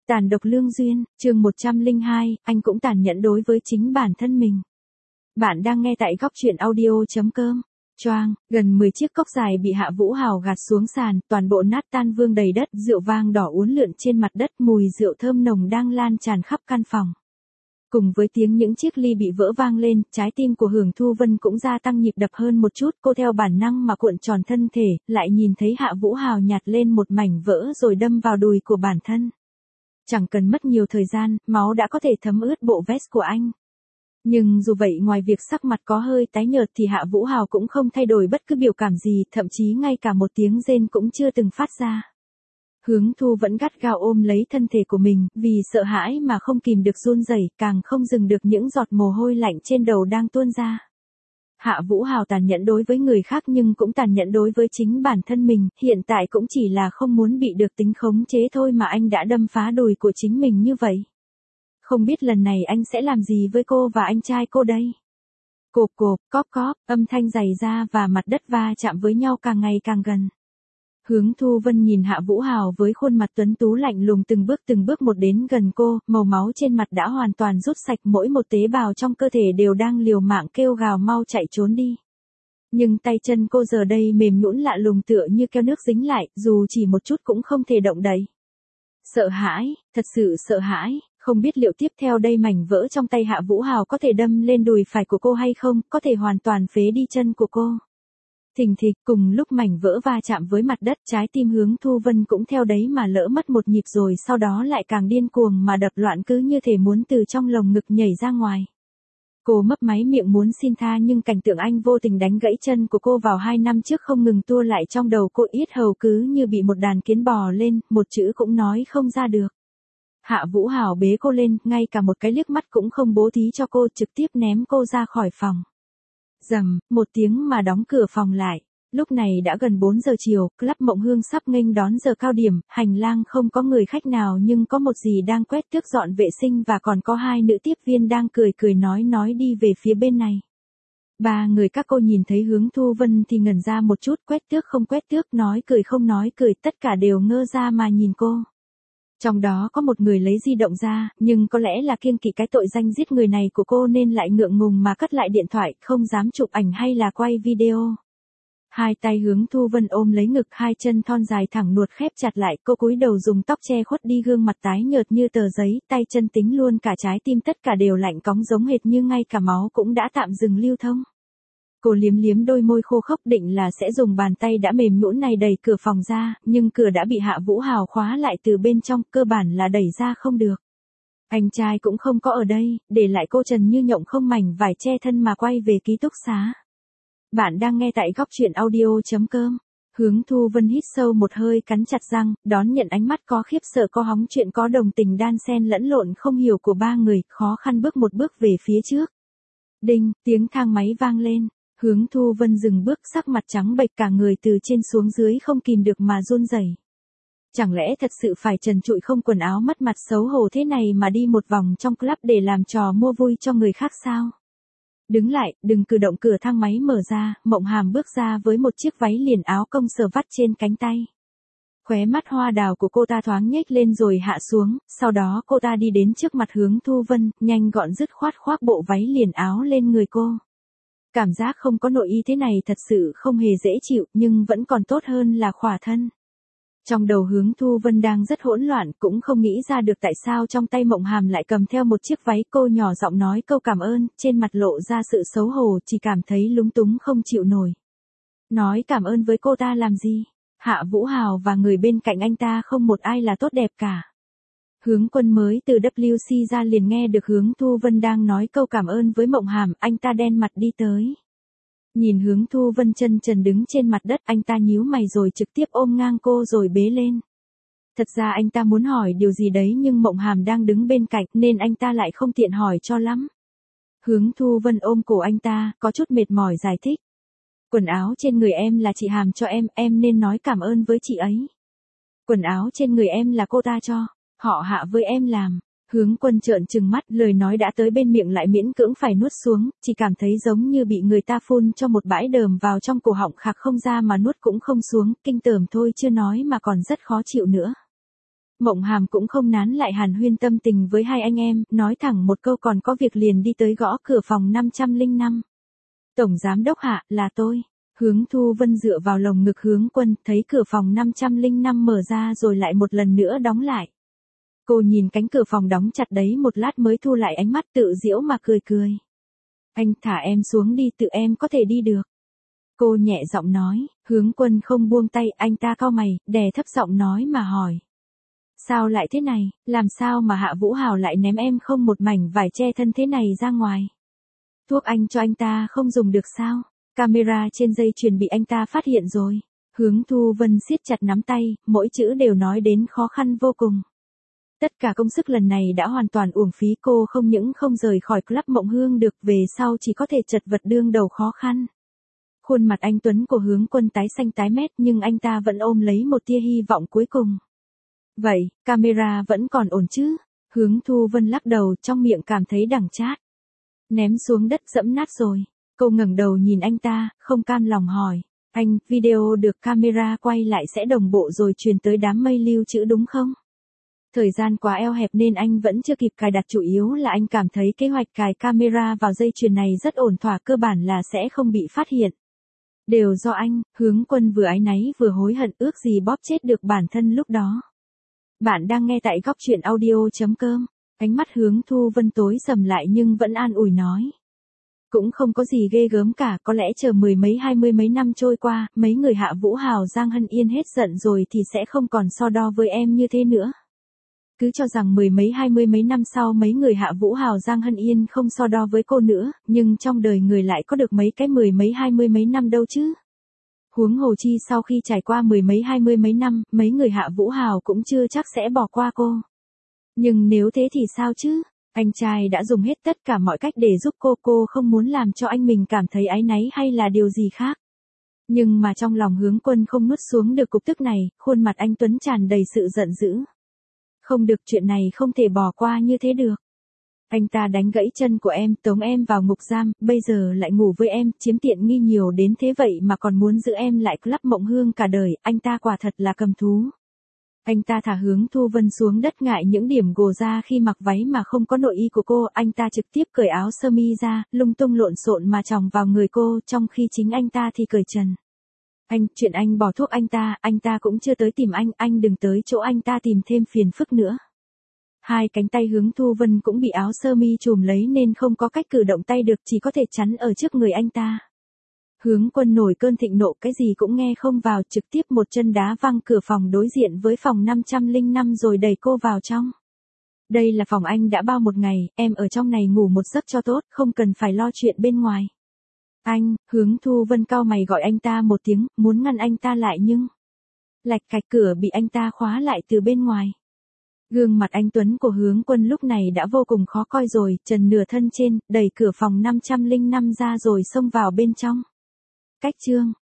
Tàn độc lương duyên, chương 102, anh cũng tàn nhẫn đối với chính bản thân mình. Bạn đang nghe tại góc truyện audio.com. Choang, gần 10 chiếc cốc dài bị Hạ Vũ Hào gạt xuống sàn, toàn bộ nát tan vương đầy đất, rượu vang đỏ uốn lượn trên mặt đất, mùi rượu thơm nồng đang lan tràn khắp căn phòng. Cùng với tiếng những chiếc ly bị vỡ vang lên, trái tim của Hưởng Thu Vân cũng gia tăng nhịp đập hơn một chút, cô theo bản năng mà cuộn tròn thân thể, lại nhìn thấy Hạ Vũ Hào nhặt lên một mảnh vỡ rồi đâm vào đùi của bản thân. Chẳng cần mất nhiều thời gian, máu đã có thể thấm ướt bộ vest của anh. Nhưng dù vậy, ngoài việc sắc mặt có hơi tái nhợt thì Hạ Vũ Hào cũng không thay đổi bất cứ biểu cảm gì, thậm chí ngay cả một tiếng rên cũng chưa từng phát ra. Hướng Thu vẫn gắt gao ôm lấy thân thể của mình, vì sợ hãi mà không kìm được run rẩy, càng không dừng được những giọt mồ hôi lạnh trên đầu đang tuôn ra. Hạ Vũ Hào tàn nhẫn đối với người khác nhưng cũng tàn nhẫn đối với chính bản thân mình, hiện tại cũng chỉ là không muốn bị được tính khống chế thôi mà anh đã đâm phá đùi của chính mình như vậy. Không biết lần này anh sẽ làm gì với cô và anh trai cô đây? Cộp cộp, cóp cóp, âm thanh giày da và mặt đất va chạm với nhau càng ngày càng gần. Hướng Thu Vân nhìn Hạ Vũ Hào với khuôn mặt tuấn tú lạnh lùng từng bước một đến gần cô, màu máu trên mặt đã hoàn toàn rút sạch, mỗi một tế bào trong cơ thể đều đang liều mạng kêu gào mau chạy trốn đi. Nhưng tay chân cô giờ đây mềm nhũn lạ lùng tựa như keo nước dính lại, dù chỉ một chút cũng không thể động đậy. Sợ hãi, thật sự sợ hãi, không biết liệu tiếp theo đây mảnh vỡ trong tay Hạ Vũ Hào có thể đâm lên đùi phải của cô hay không, có thể hoàn toàn phế đi chân của cô. Thình thịch, cùng lúc mảnh vỡ va chạm với mặt đất, trái tim Hướng Thu Vân cũng theo đấy mà lỡ mất một nhịp rồi sau đó lại càng điên cuồng mà đập loạn, cứ như thể muốn từ trong lồng ngực nhảy ra ngoài. Cô mấp máy miệng muốn xin tha nhưng cảnh tượng anh vô tình đánh gãy chân của cô vào 2 năm trước không ngừng tua lại trong đầu cô, yết hầu cứ như bị một đàn kiến bò lên, một chữ cũng nói không ra được. Hạ Vũ Hào bế cô lên, ngay cả một cái liếc mắt cũng không bố thí cho cô, trực tiếp ném cô ra khỏi phòng. Rầm, một tiếng mà đóng cửa phòng lại. Lúc này đã gần 4 giờ chiều, Club Mộng Hương sắp nghênh đón giờ cao điểm, hành lang không có người khách nào nhưng có một dì đang quét tước dọn vệ sinh và còn có 2 nữ tiếp viên đang cười nói đi về phía bên này. 3 người các cô nhìn thấy Hướng Thu Vân thì ngẩn ra một chút, quét tước không quét tước, nói cười không nói cười, tất cả đều ngơ ra mà nhìn cô. Trong đó có một người lấy di động ra, nhưng có lẽ là kiêng kỵ cái tội danh giết người này của cô nên lại ngượng ngùng mà cất lại điện thoại, không dám chụp ảnh hay là quay video. Hai tay Hướng Thu Vân ôm lấy ngực, hai chân thon dài thẳng nuột khép chặt lại, cô cúi đầu dùng tóc che khuất đi gương mặt tái nhợt như tờ giấy, tay chân tính luôn cả trái tim tất cả đều lạnh cóng giống hệt như ngay cả máu cũng đã tạm dừng lưu thông. Cô liếm đôi môi khô khốc định là sẽ dùng bàn tay đã mềm nhũn này đẩy cửa phòng ra, nhưng cửa đã bị Hạ Vũ Hào khóa lại từ bên trong, cơ bản là đẩy ra không được. Anh trai cũng không có ở đây, để lại cô trần như nhộng không mảnh vải che thân mà quay về ký túc xá. Bạn đang nghe tại góc truyện audio.com. Hướng Thu Vân hít sâu một hơi, cắn chặt răng, đón nhận ánh mắt có khiếp sợ có hóng chuyện có đồng tình đan xen lẫn lộn không hiểu của 3 người, khó khăn bước một bước về phía trước. Đinh, tiếng thang máy vang lên. Hướng Thu Vân dừng bước, sắc mặt trắng bệch, cả người từ trên xuống dưới không kìm được mà run rẩy. Chẳng lẽ thật sự phải trần trụi không quần áo mất mặt xấu hổ thế này mà đi một vòng trong club để làm trò mua vui cho người khác sao? Đứng lại, đừng cử động, cửa thang máy mở ra, Mộng Hàm bước ra với một chiếc váy liền áo công sở vắt trên cánh tay. Khóe mắt hoa đào của cô ta thoáng nhếch lên rồi hạ xuống, sau đó cô ta đi đến trước mặt Hướng Thu Vân, nhanh gọn dứt khoát khoác bộ váy liền áo lên người cô. Cảm giác không có nội y thế này thật sự không hề dễ chịu, nhưng vẫn còn tốt hơn là khỏa thân. Trong đầu Hướng Thu Vân đang rất hỗn loạn, cũng không nghĩ ra được tại sao trong tay Mộng Hàm lại cầm theo một chiếc váy. Cô nhỏ giọng nói câu cảm ơn, trên mặt lộ ra sự xấu hổ, chỉ cảm thấy lúng túng không chịu nổi. Nói cảm ơn với cô ta làm gì? Hạ Vũ Hào và người bên cạnh anh ta không một ai là tốt đẹp cả. Hướng Quân mới từ WC ra liền nghe được Hướng Thu Vân đang nói câu cảm ơn với Mộng Hàm, anh ta đen mặt đi tới. Nhìn Hướng Thu Vân chân trần đứng trên mặt đất, anh ta nhíu mày rồi trực tiếp ôm ngang cô rồi bế lên. Thật ra anh ta muốn hỏi điều gì đấy nhưng Mộng Hàm đang đứng bên cạnh nên anh ta lại không tiện hỏi cho lắm. Hướng Thu Vân ôm cổ anh ta, có chút mệt mỏi giải thích. Quần áo trên người em là chị Hàm cho em nên nói cảm ơn với chị ấy. Quần áo trên người em là cô ta cho. Họ Hạ với em làm. Hướng Quân trợn trừng mắt, lời nói đã tới bên miệng lại miễn cưỡng phải nuốt xuống, chỉ cảm thấy giống như bị người ta phun cho một bãi đờm vào trong cổ họng, khạc không ra mà nuốt cũng không xuống, kinh tởm thôi chưa nói mà còn rất khó chịu nữa. Mộng Hàm cũng không nán lại hàn huyên tâm tình với hai anh em, nói thẳng một câu còn có việc liền đi tới gõ cửa phòng 505. Tổng giám đốc hạ, là tôi. Hướng Thu Vân dựa vào lồng ngực Hướng Quân, thấy cửa phòng 505 mở ra rồi lại một lần nữa đóng lại. Cô nhìn cánh cửa phòng đóng chặt đấy một lát mới thu lại ánh mắt tự giễu mà cười cười. Anh thả em xuống đi, tự em có thể đi được. Cô nhẹ giọng nói, Hướng Quân không buông tay, anh ta cau mày, đè thấp giọng nói mà hỏi. Sao lại thế này, làm sao mà Hạ Vũ Hào lại ném em không một mảnh vải che thân thế này ra ngoài? Thuốc anh cho anh ta không dùng được sao? Camera trên dây chuyền bị anh ta phát hiện rồi. Hướng Thu Vân siết chặt nắm tay, mỗi chữ đều nói đến khó khăn vô cùng. Tất cả công sức lần này đã hoàn toàn uổng phí, cô không những không rời khỏi club Mộng Hương được, về sau chỉ có thể chật vật đương đầu khó khăn. Khuôn mặt anh tuấn của Hướng Quân tái xanh tái mét nhưng anh ta vẫn ôm lấy một tia hy vọng cuối cùng. Vậy, camera vẫn còn ổn chứ? Hướng Thu Vân lắc đầu, trong miệng cảm thấy đắng chát. Ném xuống đất dẫm nát rồi. Cô ngẩng đầu nhìn anh ta, không cam lòng hỏi. Anh, video được camera quay lại sẽ đồng bộ rồi truyền tới đám mây lưu trữ đúng không? Thời gian quá eo hẹp nên anh vẫn chưa kịp cài đặt, chủ yếu là anh cảm thấy kế hoạch cài camera vào dây chuyền này rất ổn thỏa, cơ bản là sẽ không bị phát hiện. Đều do anh. Hướng Quân vừa áy náy vừa hối hận, ước gì bóp chết được bản thân lúc đó. Bạn đang nghe tại góc truyện audio.com. Ánh mắt Hướng Thu Vân tối sầm lại nhưng vẫn an ủi nói. Cũng không có gì ghê gớm cả, có lẽ chờ mười mấy 20 mấy năm trôi qua, mấy người Hạ Vũ Hào Giang Hân Yên hết giận rồi thì sẽ không còn so đo với em như thế nữa. Cứ cho rằng mười mấy 20 mấy năm sau mấy người Hạ Vũ Hào Giang Hân Yên không so đo với cô nữa, nhưng trong đời người lại có được mấy cái mười mấy 20 mấy năm đâu chứ. Huống hồ chi sau khi trải qua mười mấy 20 mấy năm, mấy người Hạ Vũ Hào cũng chưa chắc sẽ bỏ qua cô. Nhưng nếu thế thì sao chứ? Anh trai đã dùng hết tất cả mọi cách để giúp cô không muốn làm cho anh mình cảm thấy áy náy hay là điều gì khác. Nhưng mà trong lòng Hướng Quân không nuốt xuống được cục tức này, khuôn mặt anh tuấn tràn đầy sự giận dữ. Không được, chuyện này không thể bỏ qua như thế được. Anh ta đánh gãy chân của em, tống em vào ngục giam, bây giờ lại ngủ với em, chiếm tiện nghi nhiều đến thế vậy mà còn muốn giữ em lại club Mộng Hương cả đời, anh ta quả thật là cầm thú. Anh ta thả Hướng Thu Vân xuống đất, ngại những điểm gồ ra khi mặc váy mà không có nội y của cô, anh ta trực tiếp cởi áo sơ mi ra, lung tung lộn xộn mà chòng vào người cô, trong khi chính anh ta thì cởi trần. Chuyện anh bỏ thuốc anh ta cũng chưa tới tìm anh đừng tới chỗ anh ta tìm thêm phiền phức nữa. Hai cánh tay Hướng Thu Vân cũng bị áo sơ mi trùm lấy nên không có cách cử động tay được, chỉ có thể chắn ở trước người anh ta. Hướng Quân nổi cơn thịnh nộ, cái gì cũng nghe không vào, trực tiếp một chân đá văng cửa phòng đối diện với phòng 505 rồi đẩy cô vào trong. Đây là phòng anh đã bao một ngày, em ở trong này ngủ một giấc cho tốt, không cần phải lo chuyện bên ngoài. Anh, Hướng Thu Vân cau mày gọi anh ta một tiếng, muốn ngăn anh ta lại nhưng lạch cạch cửa bị anh ta khóa lại từ bên ngoài. Gương mặt anh tuấn của Hướng Quân lúc này đã vô cùng khó coi rồi, trần nửa thân trên, đẩy cửa phòng 505 ra rồi xông vào bên trong. Cách chương